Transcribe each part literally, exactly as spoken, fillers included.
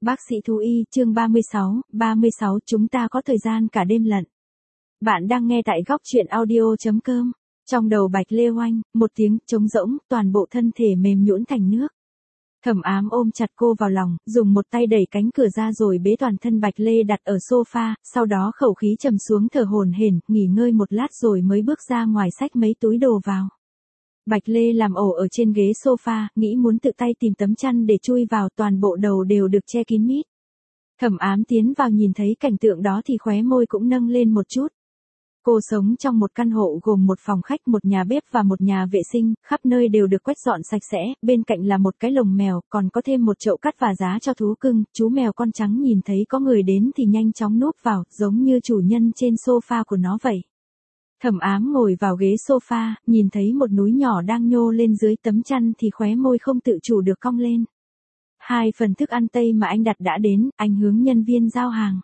Bác sĩ thú y, chương ba mươi sáu, ba mươi sáu chúng ta có thời gian cả đêm lận. Bạn đang nghe tại góc truyện audio.com. Trong đầu Bạch Lê oanh, một tiếng trống rỗng, toàn bộ thân thể mềm nhũn thành nước. Thẩm Ám ôm chặt cô vào lòng, dùng một tay đẩy cánh cửa ra rồi bế toàn thân Bạch Lê đặt ở sofa, sau đó khẩu khí trầm xuống thở hổn hển, nghỉ ngơi một lát rồi mới bước ra ngoài xách mấy túi đồ vào. Bạch Lê làm ổ ở trên ghế sofa, nghĩ muốn tự tay tìm tấm chăn để chui vào, toàn bộ đầu đều được che kín mít. Thẩm Ám tiến vào nhìn thấy cảnh tượng đó thì khóe môi cũng nâng lên một chút. Cô sống trong một căn hộ gồm một phòng khách, một nhà bếp và một nhà vệ sinh, khắp nơi đều được quét dọn sạch sẽ, bên cạnh là một cái lồng mèo, còn có thêm một chậu cát và giá cho thú cưng. Chú mèo con trắng nhìn thấy có người đến thì nhanh chóng núp vào, giống như chủ nhân trên sofa của nó vậy. Thẩm Ám ngồi vào ghế sofa, nhìn thấy một núi nhỏ đang nhô lên dưới tấm chăn thì khóe môi không tự chủ được cong lên. Hai phần thức ăn Tây mà anh đặt đã đến, anh hướng nhân viên giao hàng.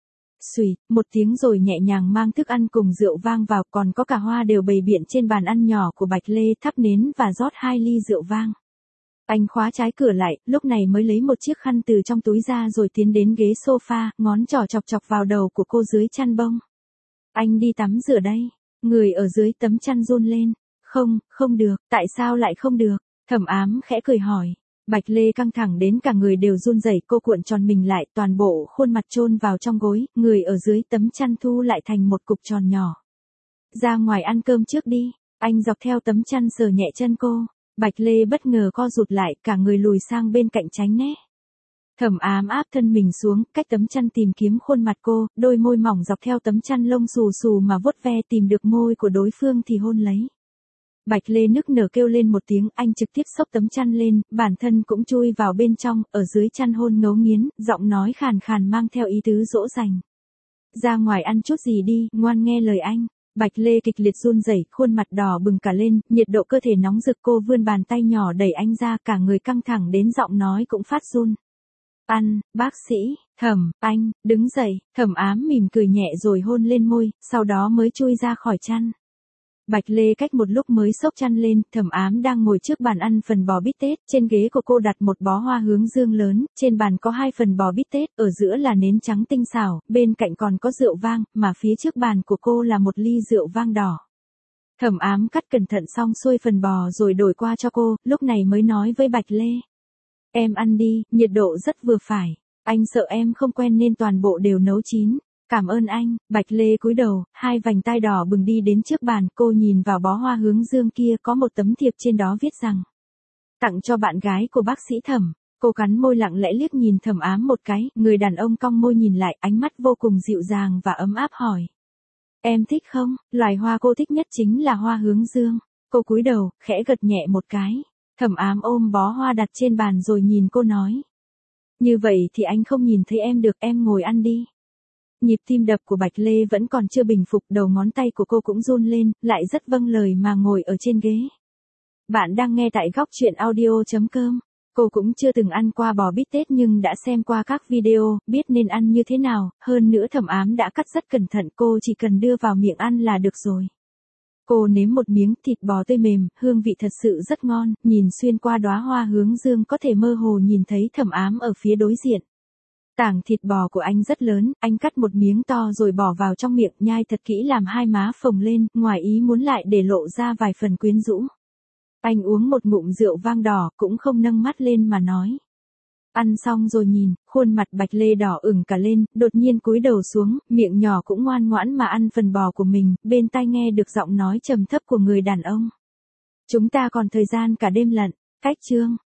Xùy, một tiếng rồi nhẹ nhàng mang thức ăn cùng rượu vang vào, còn có cả hoa đều bày biện trên bàn ăn nhỏ của Bạch Lê, thắp nến và rót hai ly rượu vang. Anh khóa trái cửa lại, lúc này mới lấy một chiếc khăn từ trong túi ra rồi tiến đến ghế sofa, ngón trỏ chọc chọc vào đầu của cô dưới chăn bông. Anh đi tắm rửa đây. Người ở dưới tấm chăn run lên. Không, không được, tại sao lại không được? Thẩm Ám khẽ cười hỏi. Bạch Lê căng thẳng đến cả người đều run rẩy, cô cuộn tròn mình lại, toàn bộ khuôn mặt chôn vào trong gối, người ở dưới tấm chăn thu lại thành một cục tròn nhỏ. Ra ngoài ăn cơm trước đi, anh dọc theo tấm chăn sờ nhẹ chân cô. Bạch Lê bất ngờ co rụt lại, cả người lùi sang bên cạnh tránh né. Thẩm Ám áp thân mình xuống, cách tấm chăn tìm kiếm khuôn mặt cô, đôi môi mỏng dọc theo tấm chăn lông xù xù mà vuốt ve, tìm được môi của đối phương thì hôn lấy. Bạch Lê nức nở kêu lên một tiếng, anh trực tiếp xốc tấm chăn lên, bản thân cũng chui vào bên trong, ở dưới chăn hôn ngấu nghiến, giọng nói khàn khàn mang theo ý tứ dỗ dành. Ra ngoài ăn chút gì đi, ngoan nghe lời anh. Bạch Lê kịch liệt run rẩy, khuôn mặt đỏ bừng cả lên, nhiệt độ cơ thể nóng rực, cô vươn bàn tay nhỏ đẩy anh ra, cả người căng thẳng đến giọng nói cũng phát run. Ăn, bác sĩ, Thẩm, anh, đứng dậy. Thẩm Ám mỉm cười nhẹ rồi hôn lên môi, sau đó mới chui ra khỏi chăn. Bạch Lê cách một lúc mới xốc chăn lên, Thẩm Ám đang ngồi trước bàn ăn phần bò bít tết, trên ghế của cô đặt một bó hoa hướng dương lớn, trên bàn có hai phần bò bít tết, ở giữa là nến trắng tinh xảo, bên cạnh còn có rượu vang, mà phía trước bàn của cô là một ly rượu vang đỏ. Thẩm Ám cắt cẩn thận xong xuôi phần bò rồi đổi qua cho cô, lúc này mới nói với Bạch Lê. Em ăn đi, nhiệt độ rất vừa phải. Anh sợ em không quen nên toàn bộ đều nấu chín. Cảm ơn anh. Bạch Lê cúi đầu, hai vành tai đỏ bừng đi đến trước bàn, cô nhìn vào bó hoa hướng dương kia, có một tấm thiệp trên đó viết rằng: tặng cho bạn gái của bác sĩ Thẩm. Cô cắn môi lặng lẽ liếc nhìn Thẩm Ám một cái, người đàn ông cong môi nhìn lại, ánh mắt vô cùng dịu dàng và ấm áp hỏi. Em thích không? Loài hoa cô thích nhất chính là hoa hướng dương. Cô cúi đầu, khẽ gật nhẹ một cái. Thẩm Ám ôm bó hoa đặt trên bàn rồi nhìn cô nói. Như vậy thì anh không nhìn thấy em được, em ngồi ăn đi. Nhịp tim đập của Bạch Lê vẫn còn chưa bình phục, đầu ngón tay của cô cũng run lên, lại rất vâng lời mà ngồi ở trên ghế. Bạn đang nghe tại góc truyện audio.com. Cô cũng chưa từng ăn qua bò bít tết nhưng đã xem qua các video, biết nên ăn như thế nào, hơn nữa Thẩm Ám đã cắt rất cẩn thận, cô chỉ cần đưa vào miệng ăn là được rồi. Cô nếm một miếng, thịt bò tươi mềm, hương vị thật sự rất ngon, nhìn xuyên qua đóa hoa hướng dương có thể mơ hồ nhìn thấy Thẩm Ám ở phía đối diện. Tảng thịt bò của anh rất lớn, anh cắt một miếng to rồi bỏ vào trong miệng, nhai thật kỹ làm hai má phồng lên, ngoài ý muốn lại để lộ ra vài phần quyến rũ. Anh uống một ngụm rượu vang đỏ, cũng không nâng mắt lên mà nói. Ăn xong rồi nhìn, khuôn mặt Bạch Lê đỏ ửng cả lên, đột nhiên cúi đầu xuống, miệng nhỏ cũng ngoan ngoãn mà ăn phần bò của mình, bên tai nghe được giọng nói trầm thấp của người đàn ông. Chúng ta còn thời gian cả đêm lận. Cách chương